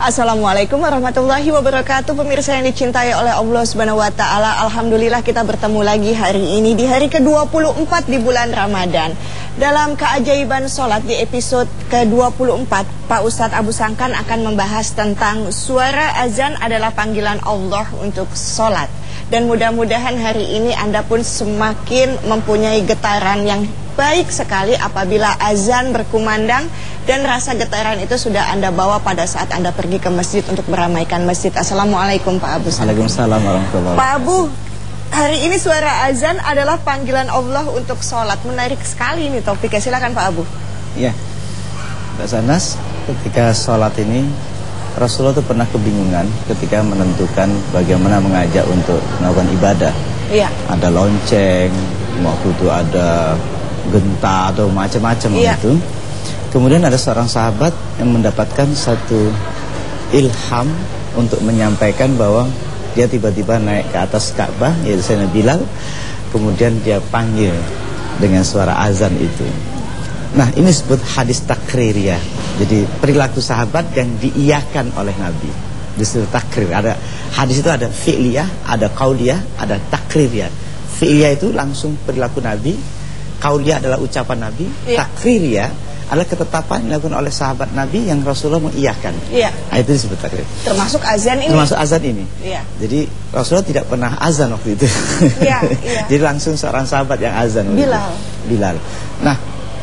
Assalamualaikum warahmatullahi wabarakatuh. Pemirsa yang dicintai oleh Allah Subhanahu wa taala, alhamdulillah kita bertemu lagi hari ini di hari ke-24 di bulan Ramadan. Dalam keajaiban sholat di episode ke-24, Pak Ustadz Abu Sangkan akan membahas tentang suara azan adalah panggilan Allah untuk sholat. Dan mudah-mudahan hari ini Anda pun semakin mempunyai getaran yang baik sekali apabila azan berkumandang dan rasa getaran itu sudah Anda bawa pada saat Anda pergi ke masjid untuk meramaikan masjid. Assalamualaikum Pak Abu. Waalaikumsalam warahmatullahi wabarakatuh. Pak Abu, hari ini suara azan adalah panggilan Allah untuk sholat. Menarik sekali ini topiknya, silakan Pak Abu. Iya, Mbak Sanas, ketika sholat ini Rasulullah itu pernah kebingungan ketika menentukan bagaimana mengajak untuk melakukan ibadah. Iya. Ada lonceng, waktu itu ada genta atau macam-macam gitu. Kemudian ada seorang sahabat yang mendapatkan satu ilham untuk menyampaikan bahwa dia tiba-tiba naik ke atas Ka'bah, yaitu Sayyidina Bilal. Kemudian dia panggil dengan suara azan itu. Nah, ini disebut hadis takririyah. Jadi perilaku sahabat yang diiyakan oleh Nabi, disebut takrir. Ada hadis itu ada fi'liyah, ada qauliyah, ada takririyah. Fi'liyah itu langsung perilaku Nabi, qauliyah adalah ucapan Nabi, takririyah adalah ketetapan yang dilakukan oleh sahabat Nabi yang Rasulullah mengiyakan. Nah, itu disebut takrir. Termasuk azan ini. Termasuk azan ini. Iya. Jadi Rasulullah tidak pernah azan waktu itu. Iya. Jadi langsung seorang sahabat yang azan. Bilal. Bilal. Nah,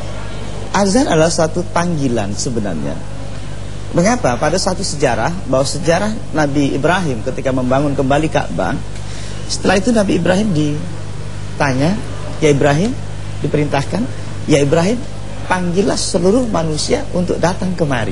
azan adalah satu panggilan sebenarnya. Mengapa? Pada satu sejarah, bahwa sejarah Nabi Ibrahim ketika membangun kembali Ka'bah, setelah itu Nabi Ibrahim ditanya, ya Ibrahim, diperintahkan, ya Ibrahim, panggillah seluruh manusia untuk datang kemari.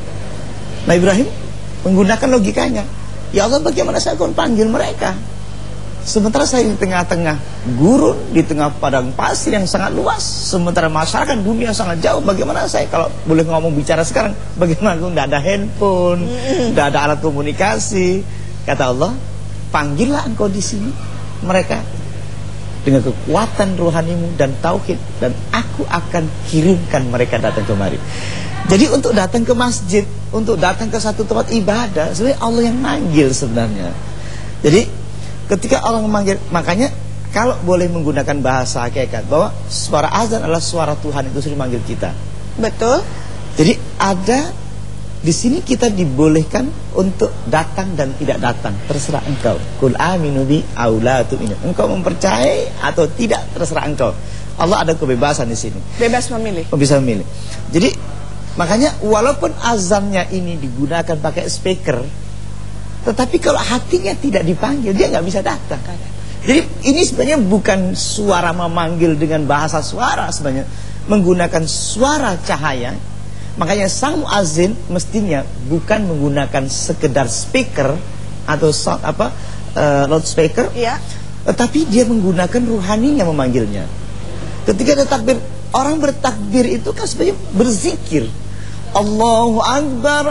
Nah, Ibrahim menggunakan logikanya, ya Allah, bagaimana saya akan panggil mereka? Sementara saya di tengah-tengah gurun, di tengah padang pasir yang sangat luas, sementara masyarakat dunia sangat jauh. Bagaimana saya, kalau boleh ngomong bicara sekarang, bagaimana aku tidak ada handphone, tidak ada alat komunikasi. Kata Allah, panggillah engkau di sini mereka dengan kekuatan rohanimu dan tauhid, dan aku akan kirimkan mereka datang kemari. Jadi untuk datang ke masjid, untuk datang ke satu tempat ibadah, sebenarnya Allah yang manggil sebenarnya. Jadi ketika Allah memanggil, makanya kalau boleh menggunakan bahasa hakikat bahwa suara azan adalah suara Tuhan itu sendiri manggil kita. Betul. Jadi ada di sini kita dibolehkan untuk datang dan tidak datang, terserah engkau. Qul aminu bi aw la tu'minu. Engkau mempercayai atau tidak, terserah engkau. Allah ada kebebasan di sini. Bebas memilih. Bisa memilih. Jadi makanya walaupun azannya ini digunakan pakai speaker, tetapi kalau hatinya tidak dipanggil, dia nggak bisa datang. Jadi ini sebenarnya bukan suara memanggil dengan bahasa suara, sebenarnya menggunakan suara cahaya. Makanya sang muazzin mestinya bukan menggunakan sekedar speaker atau sound loudspeaker, tetapi dia menggunakan ruhaninya memanggilnya. Ketika ada takbir, orang bertakbir itu kan sebenarnya berzikir. Allahu Akbar,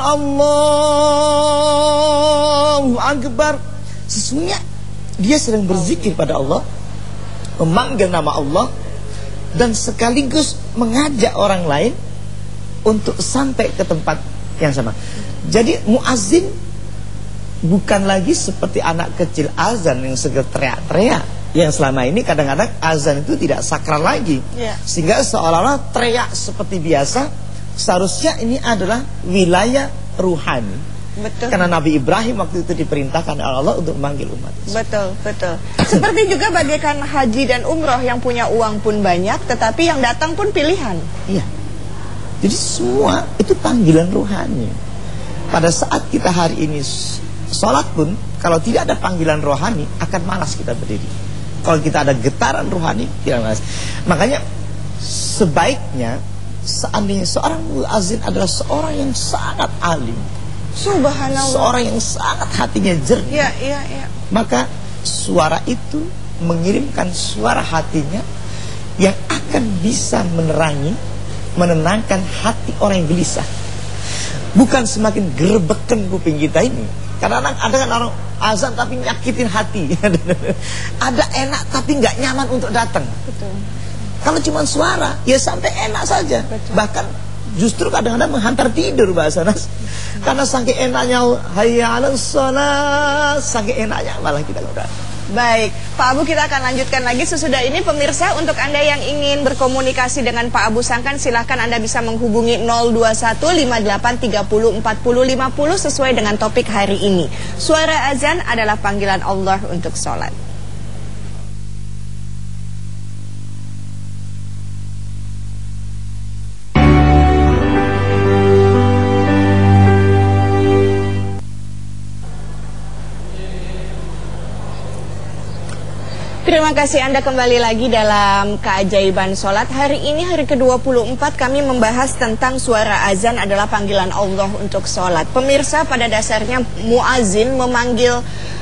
Allahu Akbar. Sesungguhnya dia sedang berzikir pada Allah, memanggil nama Allah, dan sekaligus mengajak orang lain untuk sampai ke tempat yang sama. Jadi muazzin bukan lagi seperti anak kecil azan yang segera teriak-teriak, yang selama ini kadang-kadang azan itu tidak sakral lagi, sehingga seolah-olah teriak seperti biasa. Seharusnya ini adalah wilayah ruhani. Betul. Karena Nabi Ibrahim waktu itu diperintahkan oleh Allah untuk memanggil umat. Betul, betul. Seperti juga bagaikan haji dan umroh, yang punya uang pun banyak, tetapi yang datang pun pilihan. Iya. Jadi semua itu panggilan ruhani. Pada saat kita hari ini sholat pun, kalau tidak ada panggilan rohani, akan malas kita berdiri. Kalau kita ada getaran rohani, tidak malas. Makanya sebaiknya, seandainya seorang muazzin adalah seorang yang sangat alim, subhanallah, seorang yang sangat hatinya jernih, maka suara itu mengirimkan suara hatinya yang akan bisa menerangi, menenangkan hati orang yang gelisah. Bukan semakin gerebekan kuping kita ini. Karena ada kan orang azan tapi nyakitin hati. Ada enak tapi nggak nyaman untuk datang. Betul. Kalau cuma suara, ya sampai enak saja. Betul. Bahkan justru kadang-kadang menghantar tidur bahasa Nas. Karena saking enaknya hayya 'alas shalah, saking enaknya malah kita udah. Baik, Pak Abu, kita akan lanjutkan lagi sesudah ini. Pemirsa, untuk Anda yang ingin berkomunikasi dengan Pak Abu Sangkan, silahkan Anda bisa menghubungi 02158304050 sesuai dengan topik hari ini. Suara azan adalah panggilan Allah untuk sholat. Terima kasih Anda kembali lagi dalam Keajaiban Sholat. Hari ini hari ke-24 kami membahas tentang suara azan adalah panggilan Allah untuk sholat. Pemirsa, pada dasarnya muazin memanggil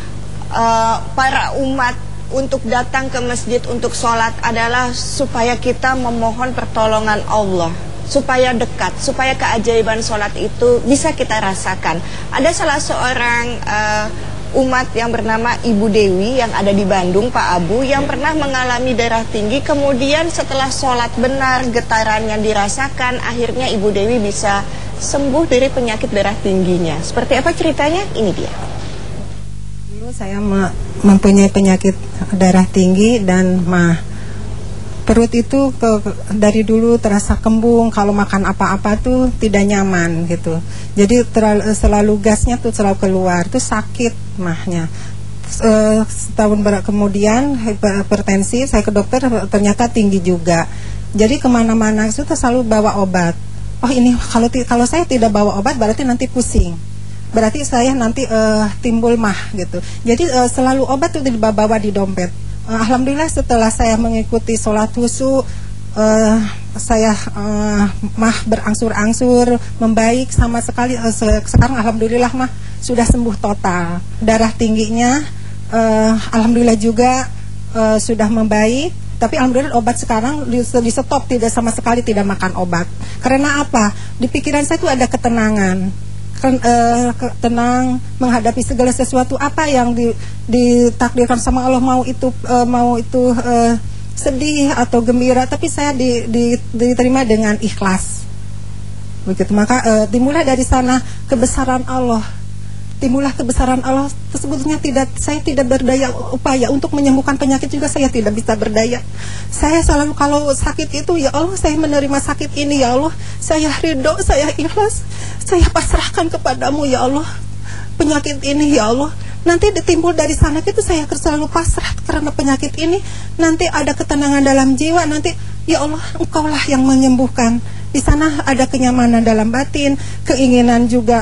para umat untuk datang ke masjid untuk sholat adalah supaya kita memohon pertolongan Allah, supaya dekat, supaya keajaiban sholat itu bisa kita rasakan. Ada salah seorang umat yang bernama Ibu Dewi yang ada di Bandung, Pak Abu, yang pernah mengalami darah tinggi. Kemudian setelah sholat benar, getaran yang dirasakan, akhirnya Ibu Dewi bisa sembuh dari penyakit darah tingginya. Seperti apa ceritanya? Ini dia. Dulu saya mempunyai penyakit darah tinggi dan perut itu dari dulu terasa kembung, kalau makan apa-apa tuh tidak nyaman gitu. Jadi selalu gasnya tuh selalu keluar, tuh sakit mahnya. Setahun kemudian hipertensi, saya ke dokter ternyata tinggi juga. Jadi kemana-mana itu selalu bawa obat. Oh ini kalau saya tidak bawa obat berarti nanti pusing. Berarti saya nanti timbul mah gitu. Jadi selalu obat tuh dibawa di dompet. Alhamdulillah setelah saya mengikuti sholat khusyuk, saya mah berangsur-angsur membaik sama sekali. Sekarang alhamdulillah mah sudah sembuh total. Darah tingginya alhamdulillah juga sudah membaik. Tapi alhamdulillah obat sekarang di stop, tidak sama sekali tidak makan obat. Karena apa? Di pikiran saya itu ada ketenangan. Tenang menghadapi segala sesuatu apa yang ditakdirkan sama Allah, mau itu sedih atau gembira, tapi saya diterima dengan ikhlas begitu. Maka dimulai dari sana kebesaran Allah. Timbullah kebesaran Allah tersebutnya saya tidak berdaya upaya untuk menyembuhkan penyakit juga, saya tidak bisa berdaya. Saya selalu kalau sakit itu, ya Allah saya menerima sakit ini, ya Allah saya ridho, saya ikhlas, saya pasrahkan kepadamu ya Allah penyakit ini ya Allah. Nanti ditimbul dari sana itu saya selalu pasrah karena penyakit ini, nanti ada ketenangan dalam jiwa, nanti ya Allah engkaulah yang menyembuhkan. Di sana ada kenyamanan dalam batin, keinginan juga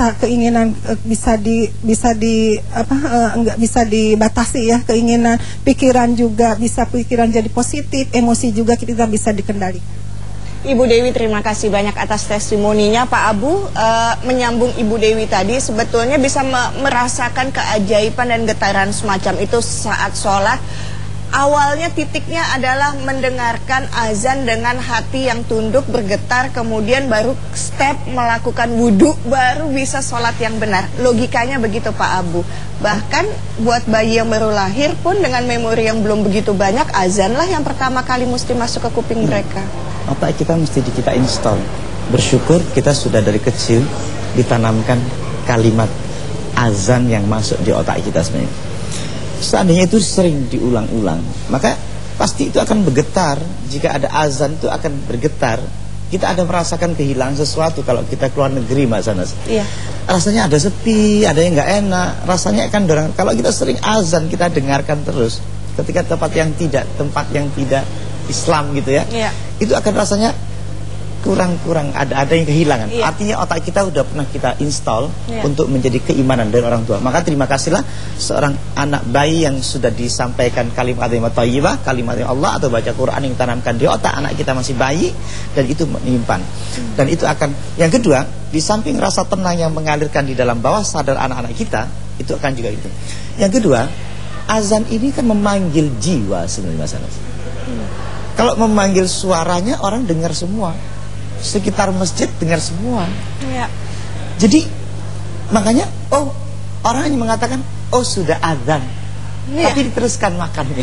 enggak bisa dibatasi ya, keinginan, pikiran juga pikiran jadi positif, emosi juga kita bisa dikendalikan. Ibu Dewi, terima kasih banyak atas testimoninya. Pak Abu, menyambung Ibu Dewi tadi, sebetulnya bisa merasakan keajaiban dan getaran semacam itu saat sholat. Awalnya titiknya adalah mendengarkan azan dengan hati yang tunduk, bergetar, kemudian baru step melakukan wudhu, baru bisa sholat yang benar. Logikanya begitu Pak Abu. Bahkan buat bayi yang baru lahir pun dengan memori yang belum begitu banyak, azanlah yang pertama kali mesti masuk ke kuping mereka. Otak kita mesti kita install. Bersyukur kita sudah dari kecil ditanamkan kalimat azan yang masuk di otak kita sebenarnya. Seandainya itu sering diulang-ulang, maka pasti itu akan bergetar. Jika ada azan itu akan bergetar. Kita ada merasakan kehilangan sesuatu kalau kita keluar negeri, Mbak Sanas. Iya. Rasanya ada sepi, ada yang nggak enak. Rasanya akan dorong. Kalau kita sering azan, kita dengarkan terus. Ketika tempat yang tidak Islam gitu ya, iya, itu akan rasanya kurang ada yang kehilangan. Iya. Artinya otak kita udah pernah kita install, iya, untuk menjadi keimanan dari orang tua. Maka terima kasihlah seorang anak bayi yang sudah disampaikan kalimat thayyibah, kalimat Allah atau baca Quran yang ditanamkan di otak anak kita masih bayi, dan itu menyimpan. Dan itu akan, yang kedua, di samping rasa tenang yang mengalirkan di dalam bawah sadar anak-anak kita, itu akan juga itu. Yang kedua, azan ini kan memanggil jiwa sebenarnya, Mas Anas. Kalau memanggil suaranya orang dengar semua. Sekitar masjid dengar semua. Ya. Jadi makanya orang hanya mengatakan sudah azan, ya, tapi diteruskan makannya.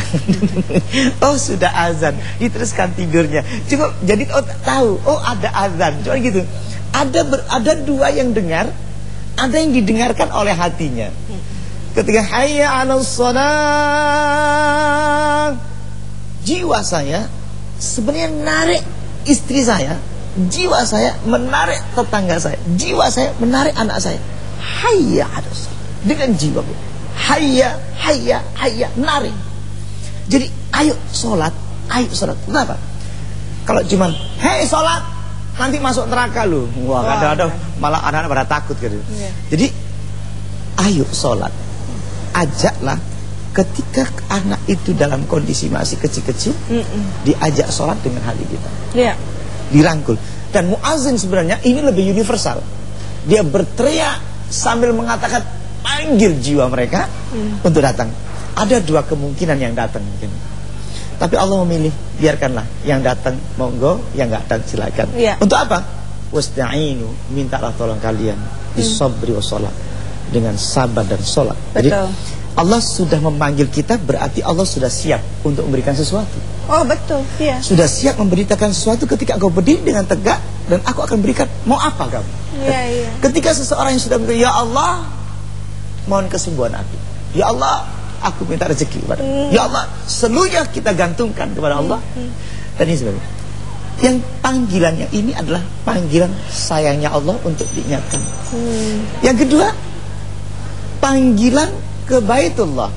Sudah azan, diteruskan tidurnya. Cukup jadi tahu ada azan. Cuma gitu. Ada dua yang dengar, ada yang didengarkan oleh hatinya. Ketika hayya 'alas shalah, jiwa saya sebenarnya narik istri saya, jiwa saya menarik tetangga saya, jiwa saya menarik anak saya. Hayya 'alas shalah, dengan jiwaku. Hayya, hayya, hayya, narik. Jadi ayo sholat, ayo sholat. Kenapa? Kalau cuman hei sholat, nanti masuk neraka lu. Wah, kadang-kadang malah anak-anak pada takut gitu. Jadi ayo sholat. Ajaklah ketika anak itu dalam kondisi masih kecil-kecil, diajak sholat dengan hati kita. Dirangkul. Dan muazin sebenarnya ini lebih universal. Dia berteriak sambil mengatakan, panggil jiwa mereka untuk datang. Ada dua kemungkinan yang datang mungkin. Tapi Allah memilih, biarkanlah yang datang monggo, yang enggak datang silakan. Untuk apa? Wasta'inu, mintalah tolong kalian bisabri wassalah, dengan sabar dan sholat. Jadi Allah sudah memanggil kita, berarti Allah sudah siap untuk memberikan sesuatu. Oh betul, iya. Sudah siap memberitakan sesuatu ketika engkau berdiri dengan tegak, dan aku akan berikan. Mau apa kamu? Iya. Ketika seseorang yang sudah bilang, ya Allah, mohon kesembuhan aku. Ya Allah, aku minta rezeki kepada. Ya Allah, seluruhnya kita gantungkan kepada Allah. Dan ini sebagainya. Yang panggilannya ini adalah panggilan sayangnya Allah untuk diingatkan. Yang kedua, panggilan ke Baitullah.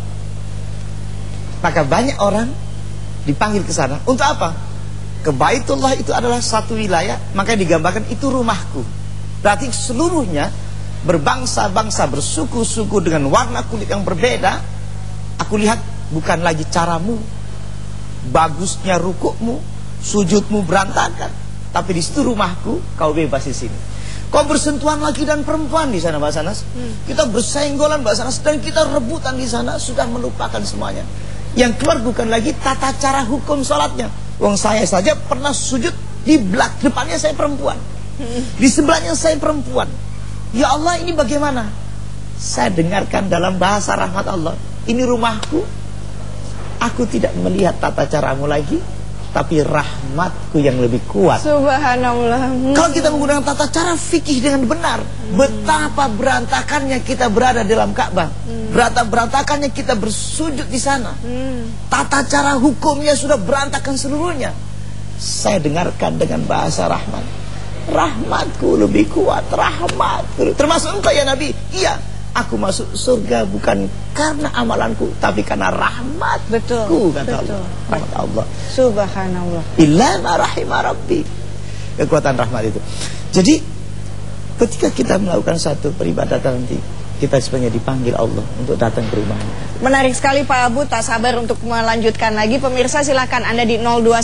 Maka banyak orang dipanggil ke sana. Untuk apa? Ke Baitullah itu adalah satu wilayah, maka digambarkan itu rumahku. Berarti seluruhnya berbangsa-bangsa, bersuku-suku dengan warna kulit yang berbeda. Aku lihat bukan lagi caramu, bagusnya rukukmu, sujudmu berantakan, tapi di situ rumahku, kau bebas di sini. Kau bersentuhan laki dan perempuan di sana, Mbak Sanas. Kita bersenggolan, Mbak Sanas, dan kita rebutan di sana, sudah melupakan semuanya. Yang keluar bukan lagi tata cara hukum sholatnya. Wong saya saja pernah sujud di depannya saya perempuan, di sebelahnya saya perempuan. Ya Allah, ini bagaimana? Saya dengarkan dalam bahasa rahmat Allah, ini rumahku. Aku tidak melihat tata caramu lagi, tapi rahmatku yang lebih kuat. Subhanallah. Kalau kita menggunakan tata cara fikih dengan benar, betapa berantakannya kita berada dalam Ka'bah, betapa berantakannya kita bersujud di sana. Tata cara hukumnya sudah berantakan seluruhnya. Saya dengarkan dengan bahasa rahmat. Rahmatku lebih kuat, rahmatku. Termasuk engkau ya Nabi. Iya, aku masuk surga bukan karena amalanku, tapi karena rahmatku, kata Allah. Rahmat Allah. Subhanallah. Illa ma rahima rabbi. Kekuatan rahmat itu. Jadi ketika kita melakukan satu peribadatan nanti, kita sebenarnya dipanggil Allah untuk datang ke rumahnya. Menarik sekali Pak Abu, tak sabar untuk melanjutkan lagi. Pemirsa silakan Anda di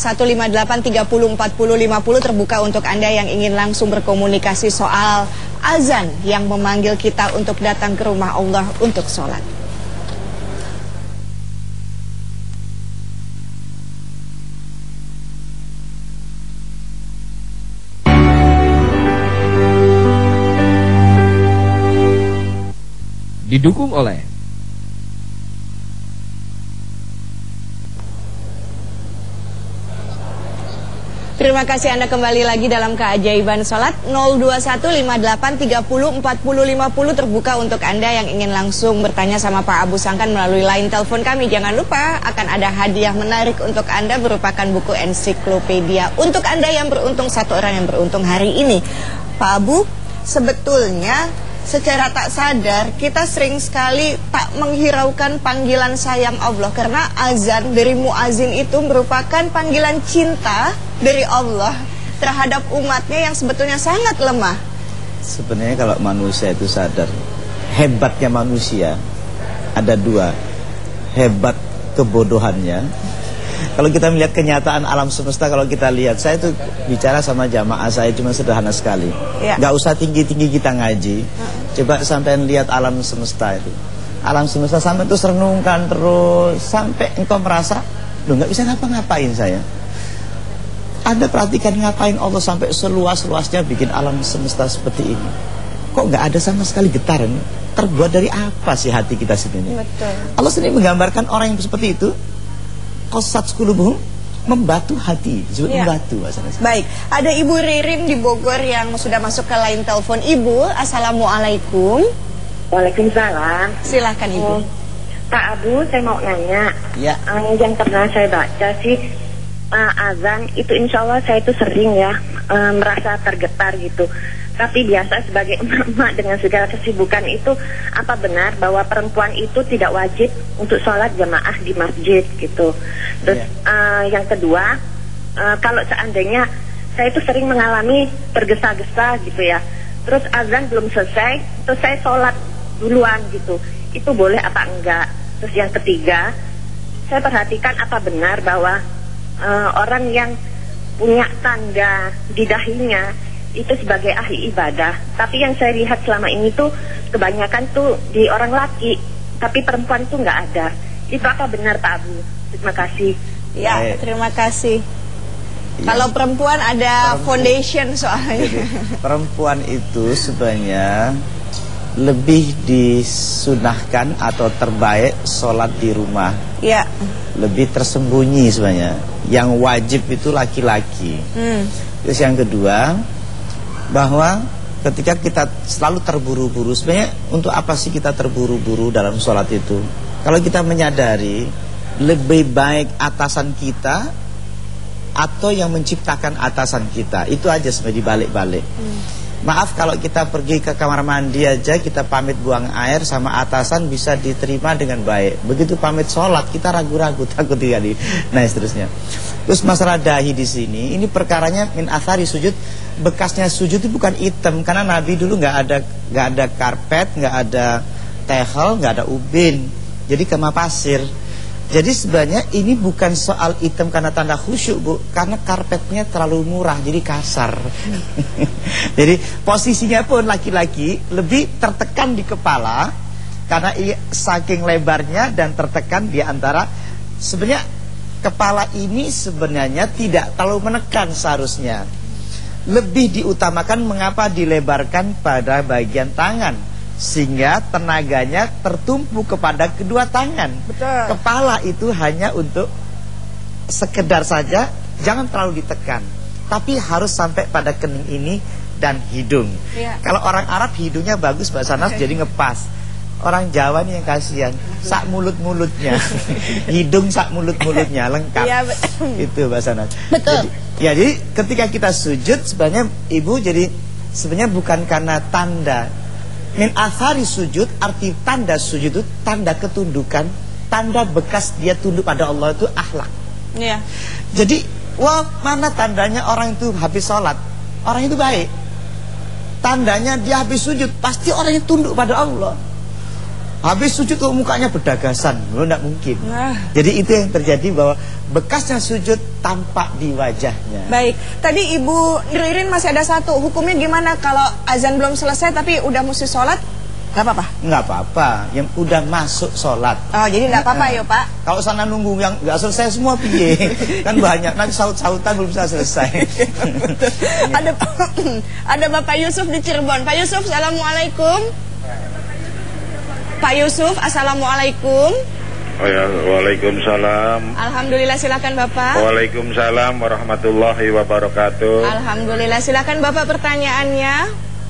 02158304050 terbuka untuk Anda yang ingin langsung berkomunikasi soal azan yang memanggil kita untuk datang ke rumah Allah untuk sholat. Didukung oleh Terima kasih Anda kembali lagi dalam keajaiban sholat. 02158304050 terbuka untuk Anda yang ingin langsung bertanya sama Pak Abu Sangkan melalui line telepon kami. Jangan lupa akan ada hadiah menarik untuk Anda berupakan buku ensiklopedia untuk Anda yang beruntung, satu orang yang beruntung hari ini. Pak Abu, sebetulnya secara tak sadar kita sering sekali tak menghiraukan panggilan sayang Allah, karena azan dari muazin itu merupakan panggilan cinta dari Allah terhadap umatnya yang sebetulnya sangat lemah. Sebenarnya kalau manusia itu sadar, hebatnya manusia ada dua. Hebat kebodohannya. Kalau kita melihat kenyataan alam semesta, kalau kita lihat, saya tuh bicara sama jamaah saya cuma sederhana sekali. Gak usah tinggi-tinggi kita ngaji. Coba sampai lihat alam semesta itu. Alam semesta sampai terus renungkan terus sampai engkau merasa, loh gak bisa ngapa-ngapain saya. Anda perhatikan ngapain Allah sampai seluas-luasnya bikin alam semesta seperti ini. Kok gak ada sama sekali getaran? Terbuat dari apa sih hati kita sendiri? Betul. Allah sendiri menggambarkan orang yang seperti itu, qasat qulubuhum membatu hati, disebut Ya. membatu bahasa Indonesia. Baik, ada Ibu Ririn di Bogor yang sudah masuk ke line telepon. Ibu, Assalamualaikum. Waalaikumsalam. Silahkan Ibu. Pak Abu, saya mau nanya. Ya. Yang pernah saya baca sih azan itu insya Allah saya itu sering ya merasa tergetar gitu. Tapi biasa sebagai emak-emak dengan segala kesibukan itu, apa benar bahwa perempuan itu tidak wajib untuk sholat jamaah di masjid gitu. Terus yang kedua, kalau seandainya saya itu sering mengalami tergesa-gesa gitu ya, terus azan belum selesai, terus saya sholat duluan gitu, itu boleh apa enggak? Terus yang ketiga, saya perhatikan apa benar bahwa orang yang punya tanda di dahinya itu sebagai ahli ibadah. Tapi yang saya lihat selama ini tuh kebanyakan tuh di orang laki, tapi perempuan tuh nggak ada. Itu apa benar Pak Abu? Terima kasih. Ya, Baik. terima kasih. Ya. Kalau perempuan ada foundation soalnya. Jadi, perempuan itu sebenarnya lebih disunahkan atau terbaik sholat di rumah. Ya. Lebih tersembunyi sebenarnya. Yang wajib itu laki-laki. Terus yang kedua, bahwa ketika kita selalu terburu-buru, sebenarnya untuk apa sih kita terburu-buru dalam sholat itu? Kalau kita menyadari lebih baik atasan kita atau yang menciptakan atasan kita, itu aja sebenarnya dibalik-balik. Maaf kalau kita pergi ke kamar mandi aja, kita pamit buang air sama atasan bisa diterima dengan baik. Begitu pamit sholat kita ragu-ragu, takut tidak di. Nah seterusnya. Terus masalah dahi di sini, ini perkaranya min athari sujud. Bekasnya sujud itu bukan hitam, karena Nabi dulu nggak ada karpet, nggak ada tehel, nggak ada ubin, jadi kemah pasir. Jadi sebenarnya ini bukan soal hitam karena tanda khusyuk, Bu, karena karpetnya terlalu murah jadi kasar. Jadi posisinya pun laki-laki lebih tertekan di kepala karena saking lebarnya dan tertekan di antara. Sebenarnya kepala ini sebenarnya tidak terlalu menekan seharusnya. Lebih diutamakan mengapa dilebarkan pada bagian tangan, sehingga tenaganya tertumpu kepada kedua tangan. Betul. Kepala itu hanya untuk sekedar saja, jangan terlalu ditekan, tapi harus sampai pada kening ini dan hidung. Ya. Kalau orang Arab hidungnya bagus, bahasa Nas jadi ngepas. Orang Jawa nih yang kasihan, sak mulut-mulutnya. Hidung sak mulut-mulutnya lengkap. Iya, Itu bahasa Nas. Betul. Jadi ketika kita sujud sebenarnya Ibu, jadi sebenarnya bukan karena tanda. Min athari sujud, arti tanda sujud itu tanda ketundukan, tanda bekas dia tunduk pada Allah itu akhlak. Iya. Jadi, wah mana tandanya orang itu habis sholat, orang itu baik. Tandanya dia habis sujud, pasti orang yang tunduk pada Allah. Habis sujud kok mukanya berdagasan, tidak mungkin. Nah. Jadi itu yang terjadi, bahwa bekasnya sujud tampak di wajahnya. Baik, tadi Ibu Ririn masih ada satu. Hukumnya gimana kalau azan belum selesai tapi udah mesti sholat? Gak apa-apa? Nggak apa-apa, yang udah masuk sholat. Oh, jadi nggak apa-apa ya Pak? Kalau sana nunggu yang nggak selesai semua piye, kan banyak, nanti saut-sautan belum bisa selesai. Ada Bapak Yusuf di Cirebon. Pak Yusuf, Assalamualaikum. Pak Yusuf, Assalamualaikum. Oh ya, waalaikumsalam. Alhamdulillah, silakan Bapak. Waalaikumsalam warahmatullahi wabarakatuh. Alhamdulillah, silakan Bapak pertanyaannya.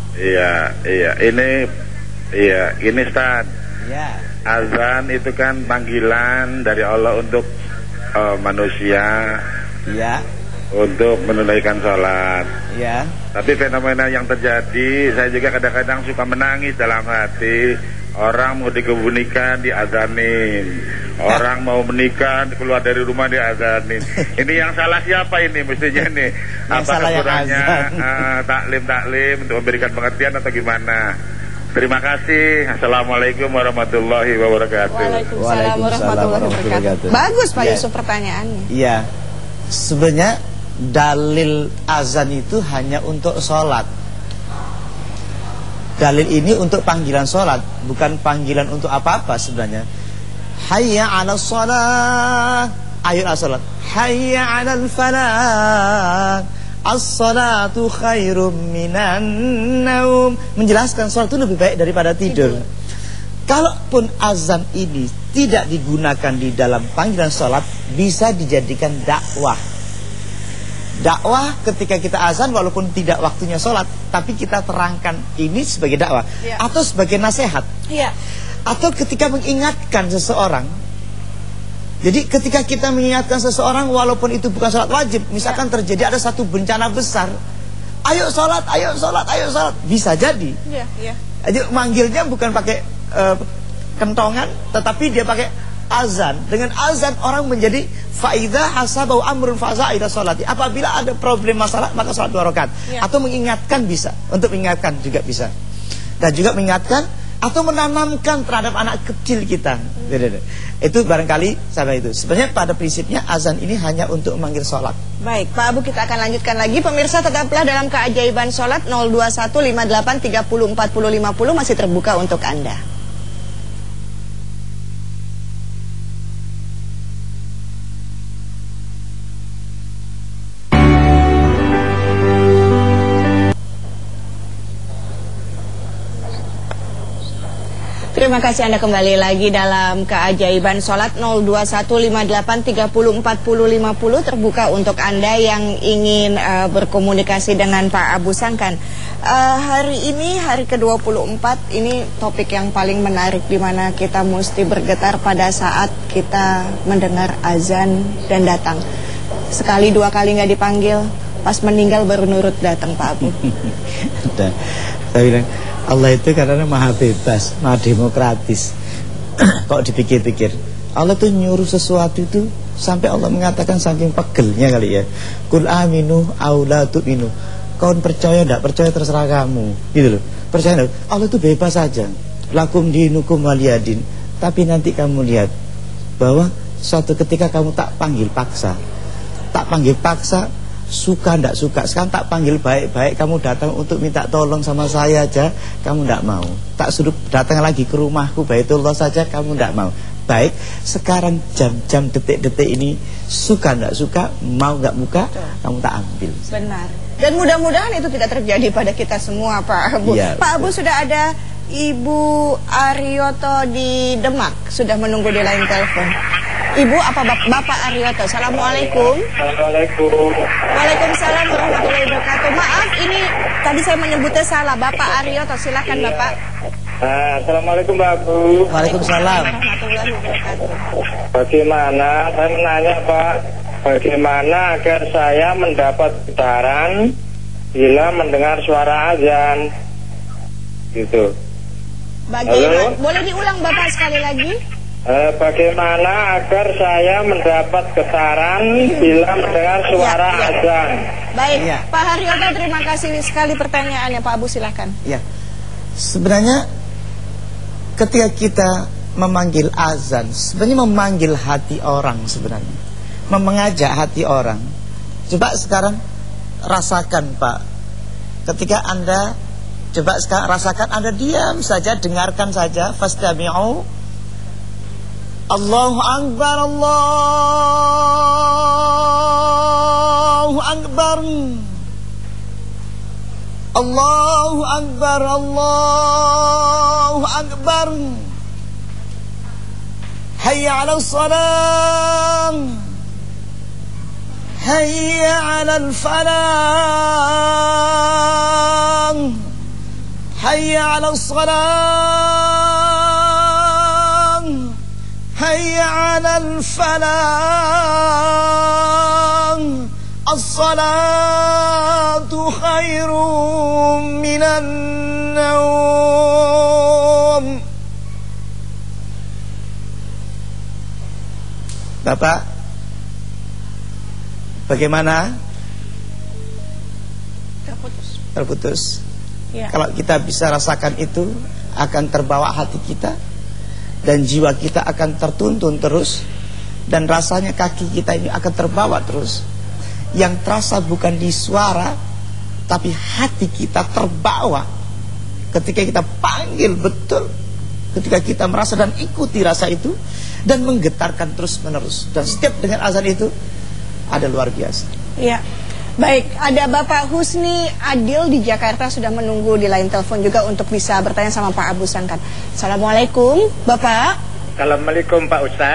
Ini Ustaz. Ya. Azan itu kan panggilan dari Allah untuk manusia Ya. untuk menunaikan sholat. Ya. Tapi fenomena yang terjadi, saya juga kadang-kadang suka menangis dalam hati. Orang mau dikebunikan diazanin, orang mau menikah keluar dari rumah diazanin. Ini yang salah siapa ini mestinya nih? Apa kekurangannya taklim untuk memberikan pengertian atau gimana? Terima kasih. Assalamualaikum warahmatullahi wabarakatuh. Waalaikumsalam warahmatullahi wabarakatuh. Bagus Pak Yusuf pertanyaannya. Iya. Sebenarnya dalil azan itu hanya untuk sholat. Dalil ini untuk panggilan sholat, bukan panggilan untuk apa-apa sebenarnya. Hayya 'alas shalah. Ayo sholat. Hayya 'alal falah. As-salatu khairum minan naum. Menjelaskan sholat itu lebih baik daripada tidur. Kalaupun azan ini tidak digunakan di dalam panggilan sholat, bisa dijadikan dakwah. Dakwah ketika kita azan walaupun tidak waktunya sholat, tapi kita terangkan ini sebagai dakwah atau sebagai nasihat. Atau ketika mengingatkan seseorang. Jadi ketika kita mengingatkan seseorang walaupun itu bukan sholat wajib, misalkan terjadi ada satu bencana besar, ayo sholat, ayo sholat, ayo sholat, bisa jadi. Jadi manggilnya bukan pakai kentongan, tetapi dia pakai azan. Dengan azan orang menjadi faida hasabau amrun fazaida sholati. Apabila ada problem masalah maka sholat 2 rakaat. Atau mengingatkan bisa, untuk mengingatkan juga bisa. Dan juga mengingatkan atau menanamkan terhadap anak kecil kita. Itu barangkali sampai itu. Sebenarnya pada prinsipnya azan ini hanya untuk memanggil sholat. Baik, Pak Abu, kita akan lanjutkan lagi. Pemirsa, tetaplah dalam keajaiban sholat. 02158304050 masih terbuka untuk Anda. Terima kasih, Anda kembali lagi dalam keajaiban sholat. 02158304050 terbuka untuk Anda yang ingin berkomunikasi dengan Pak Abu Sangkan. Hari ini hari ke-24, ini topik yang paling menarik, di mana kita mesti bergetar pada saat kita mendengar azan dan datang. Sekali 2 kali nggak dipanggil, pas meninggal baru nurut datang, Pak Abu. Saya bilang Allah itu karena maha bebas, maha demokratis. Kok dipikir-pikir, Allah tuh nyuruh sesuatu itu sampai Allah mengatakan saking pegelnya kali ya. Qul aminu aw la tu'minu. Kau percaya enggak percaya terserah kamu. Gitu loh. Percaya enggak? Allah tuh bebas saja. Lakum dinukum waliyadin. Tapi nanti kamu lihat bahwa suatu ketika kamu tak panggil paksa. Tak panggil paksa, suka ndak suka. Sekarang tak panggil baik-baik, kamu datang untuk minta tolong sama saya aja, kamu ndak mau. Tak suruh datang lagi ke rumahku Baitullah saja, kamu ndak mau. Baik, sekarang jam-jam detik-detik ini, suka ndak suka, mau nggak muka, kamu tak ambil. Benar. Dan mudah-mudahan itu tidak terjadi pada kita semua, Pak Abu. Pak Abu, sudah ada Ibu Aryoto di Demak, sudah menunggu di line telepon. Ibu apa Bapak Aryoto? Assalamualaikum. Assalamualaikum. Waalaikumsalam warahmatullahi wabarakatuh. Maaf, ini tadi saya menyebutnya salah. Bapak Aryoto, silakan Bapak. Assalamualaikum Mbak Abu. Waalaikumsalam warahmatullahi wabarakatuh. Bagaimana, saya menanya Pak, bagaimana agar saya mendapat getaran bila mendengar suara azan? Gitu. Bagaimana? Boleh diulang Bapak sekali lagi? Bagaimana agar saya mendapat getaran bila mendengar suara azan? Baik, Pak Haryoto, terima kasih sekali pertanyaannya. Pak Abu, silakan. Ya, sebenarnya ketika kita memanggil azan, sebenarnya memanggil hati orang sebenarnya, mengajak hati orang. Coba sekarang rasakan Pak, ketika Anda coba sekarang rasakan, Anda diam saja, dengarkan saja, fastami'u. Allahu Akbar, Allahu Akbar, Allahu Akbar, Allahu Akbar. Hayya 'alas salam, hayya 'alal falah, hayya 'alas salam, hayya 'alal falah. As-salatu khairum minan naum. Bapak, bagaimana? Terputus. Ya. Kalau kita bisa rasakan itu, akan terbawa hati kita, dan jiwa kita akan tertuntun terus, dan rasanya kaki kita ini akan terbawa terus. Yang terasa bukan di suara, tapi hati kita terbawa ketika kita panggil betul, ketika kita merasa dan ikuti rasa itu, dan menggetarkan terus menerus. Dan setiap dengan azan itu ada luar biasa. Iya. Baik, ada Bapak Husni Adil di Jakarta sudah menunggu di line telepon juga untuk bisa bertanya sama Pak Abu Sangkan. Assalamualaikum, Bapak. Assalamualaikum Pak Ustadz.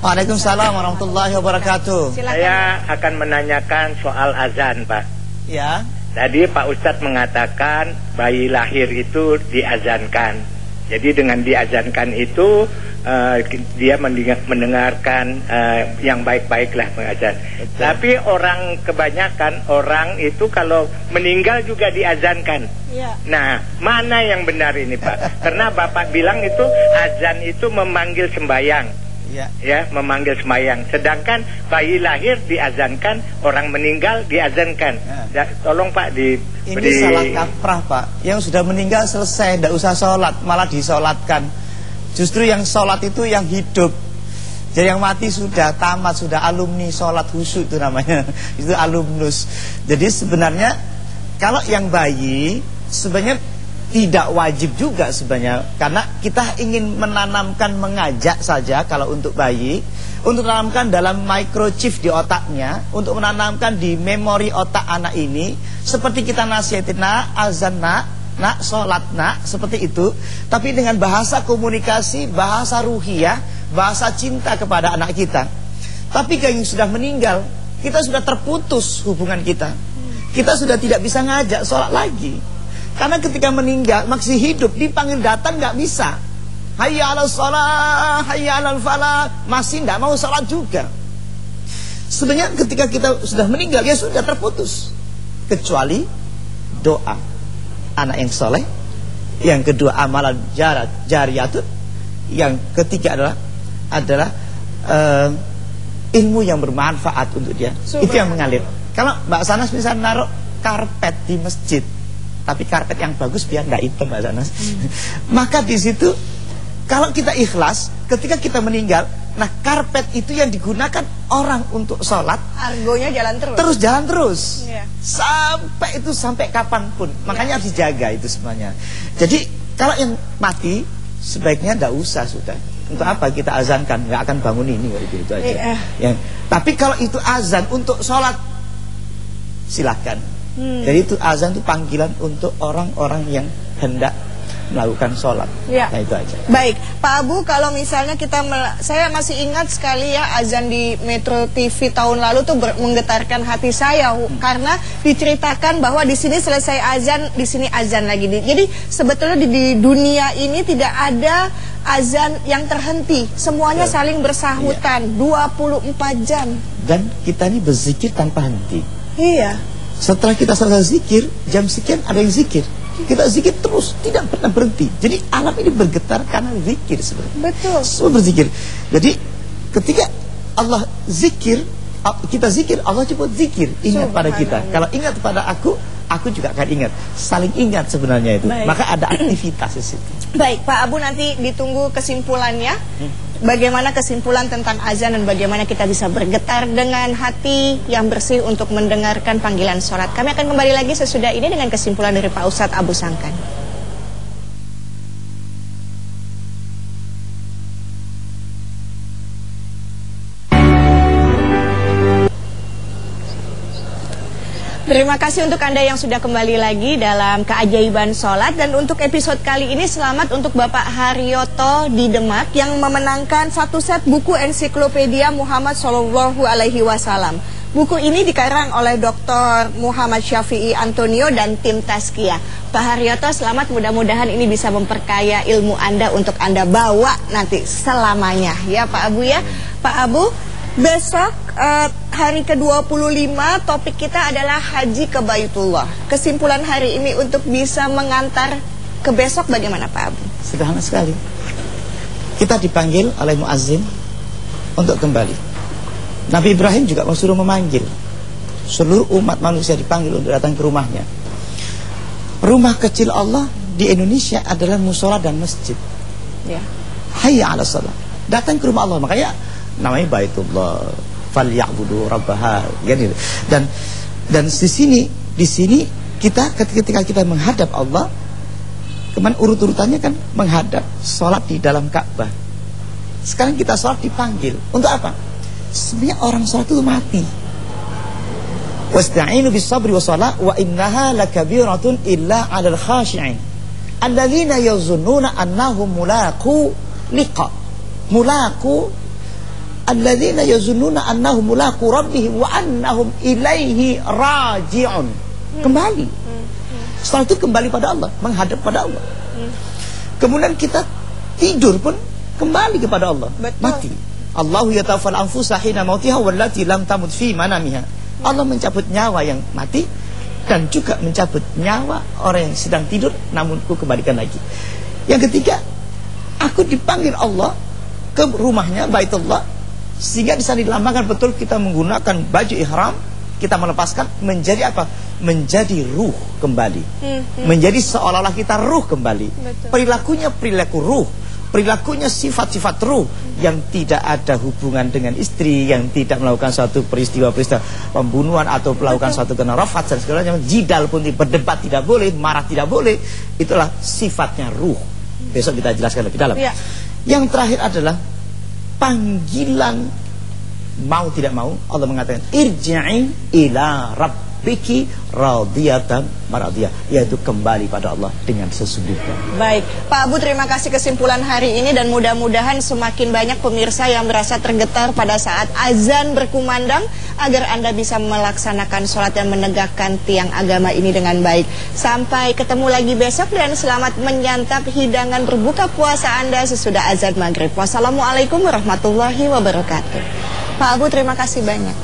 Waalaikumsalam warahmatullahi wabarakatuh. Silakan. Saya akan menanyakan soal azan, Pak. Ya. Tadi Pak Ustadz mengatakan bayi lahir itu diazankan. Jadi dengan diazankan itu dia mendengarkan yang baik-baiklah mengazan. Tapi kebanyakan orang itu kalau meninggal juga diazankan. Ya. Nah, mana yang benar ini, Pak? Karena Bapak bilang itu azan itu memanggil sembahyang. Ya, memanggil sembahyang. Sedangkan bayi lahir diazankan, orang meninggal diazankan. Ya, tolong Pak Ini salah kaprah, Pak. Yang sudah meninggal selesai, tidak usah sholat, malah disolatkan. Justru yang sholat itu yang hidup. Jadi yang mati sudah tamat, sudah alumni sholat khusyuk itu namanya. Itu alumnus. Jadi sebenarnya kalau yang bayi sebenarnya tidak wajib juga sebenarnya, karena kita ingin menanamkan, mengajak saja kalau untuk bayi, untuk menanamkan dalam microchip di otaknya, untuk menanamkan di memori otak anak ini, seperti kita nasihatin, nak, azan nak, sholat nak, seperti itu, tapi dengan bahasa komunikasi, bahasa ruhiyah, bahasa cinta kepada anak kita. Tapi kalau yang sudah meninggal, kita sudah terputus hubungan kita. Kita sudah tidak bisa ngajak sholat lagi. Karena ketika meninggal masih hidup, dipanggil datang nggak bisa. Hayya 'alas shalah, hayya 'alal falah, masih nggak mau sholat juga. Sebenarnya ketika kita sudah meninggal, ya sudah terputus. Kecuali doa anak yang soleh, yang kedua amalan jariyatun, yang ketiga adalah ilmu yang bermanfaat untuk dia. Itu yang mengalir. Kalau Mbak Sanas bisa naruh karpet di masjid, tapi karpet yang bagus biar nggak hitam, Mbak Sanas. Maka di situ kalau kita ikhlas, ketika kita meninggal, nah karpet itu yang digunakan orang untuk sholat, Argonya jalan terus. Terus jalan terus. Iya. Sampai kapanpun. Makanya harus dijaga itu semuanya. Jadi kalau yang mati sebaiknya nggak usah sudah. Untuk apa kita azankan? Nggak akan bangun ini itu aja. Iya. Ya. Tapi kalau itu azan untuk sholat, silahkan. Jadi itu azan itu panggilan untuk orang-orang yang hendak melakukan sholat. Ya. Nah itu aja. Baik, Pak Abu, kalau misalnya saya masih ingat sekali ya azan di Metro TV tahun lalu tuh menggetarkan hati saya karena diceritakan bahwa di sini selesai azan, di sini azan lagi. Jadi sebetulnya di dunia ini tidak ada azan yang terhenti, semuanya saling bersahutan 24 jam. Dan kita ini berzikir tanpa henti. Iya. Setelah kita selesai zikir, jam sekian ada yang zikir. Kita zikir terus, tidak pernah berhenti. Jadi alam ini bergetar karena zikir sebenarnya. Betul. Semua berzikir. Jadi ketika Allah zikir, kita zikir, Allah cepat zikir. Ingat pada kita. Kalau ingat pada aku juga akan ingat. Saling ingat sebenarnya itu. Baik. Maka ada aktivitas di situ. Baik, Pak Abu, nanti ditunggu kesimpulannya. Bagaimana kesimpulan tentang azan dan bagaimana kita bisa bergetar dengan hati yang bersih untuk mendengarkan panggilan sholat. Kami akan kembali lagi sesudah ini dengan kesimpulan dari Pak Ustadz Abu Sangkan. Terima kasih untuk Anda yang sudah kembali lagi dalam Keajaiban Sholat. Dan untuk episode kali ini selamat untuk Bapak Haryoto di Demak yang memenangkan satu set buku ensiklopedia Muhammad SAW. Buku ini dikarang oleh Dr. Muhammad Syafi'i Antonio dan tim Tazkiyah. Pak Haryoto, selamat, mudah-mudahan ini bisa memperkaya ilmu Anda untuk Anda bawa nanti selamanya ya Pak Abu ya. Pak Abu, besok hari ke-25 topik kita adalah haji ke Baitullah. Kesimpulan hari ini untuk bisa mengantar ke besok bagaimana Pak Abu? Sederhana sekali. Kita dipanggil oleh muazzin untuk kembali. Nabi Ibrahim juga suruh memanggil. Seluruh umat manusia dipanggil untuk datang ke rumahnya. Rumah kecil Allah di Indonesia adalah musola dan masjid. Ya. Hayya 'alas shalah. Datang ke rumah Allah. Makanya namanya Baitullah, falyabudu rabbaha, gitu. Dan di sini kita ketika kita menghadap Allah, kemana urut-urutannya kan menghadap, sholat di dalam Ka'bah. Sekarang kita sholat dipanggil untuk apa? Sebenarnya orang sholat itu mati. Wasta'inu bis-sabri was-shalah wa innaha lakabiratun illa 'alal khashi'in alladzina yazunnuna annahum mulaqu alladzina yazunnuna annahum mulaqu rabbihim wa annahum ilaihi raji'un. Kembali. Setelah itu kembali pada Allah, menghadap pada Allah. Kemudian kita tidur pun kembali kepada Allah. Betul. Mati. Allahu yatawaffal anfusa hina mautiha wallati lam tamut fi manamiha. Allah mencabut nyawa yang mati dan juga mencabut nyawa orang yang sedang tidur, namun ku kembalikan lagi. Yang ketiga, aku dipanggil Allah ke rumahnya, Baitullah, sehingga bisa dilambangkan betul kita menggunakan baju ihram, kita melepaskan menjadi apa? Menjadi ruh kembali. Menjadi seolah-olah kita ruh kembali. Betul. Perilakunya perilaku ruh, perilakunya sifat-sifat ruh yang tidak ada hubungan dengan istri, yang tidak melakukan suatu peristiwa-peristiwa pembunuhan atau melakukan suatu kenarafat dan segalanya. Jidal pun berdebat tidak boleh, marah tidak boleh. Itulah sifatnya ruh. Besok kita jelaskan lebih dalam. Yang terakhir adalah panggilan mau tidak mau. Allah mengatakan irji'i ila rabbiki radiyatan maradiyah, yaitu kembali pada Allah dengan sesungguhnya. Baik, Pak Abu, terima kasih kesimpulan hari ini, dan mudah-mudahan semakin banyak pemirsa yang merasa tergetar pada saat azan berkumandang, agar Anda bisa melaksanakan sholat dan menegakkan tiang agama ini dengan baik. Sampai ketemu lagi besok, dan selamat menyantap hidangan berbuka puasa Anda sesudah azan maghrib. Wassalamualaikum warahmatullahi wabarakatuh. Pak Abu, terima kasih banyak.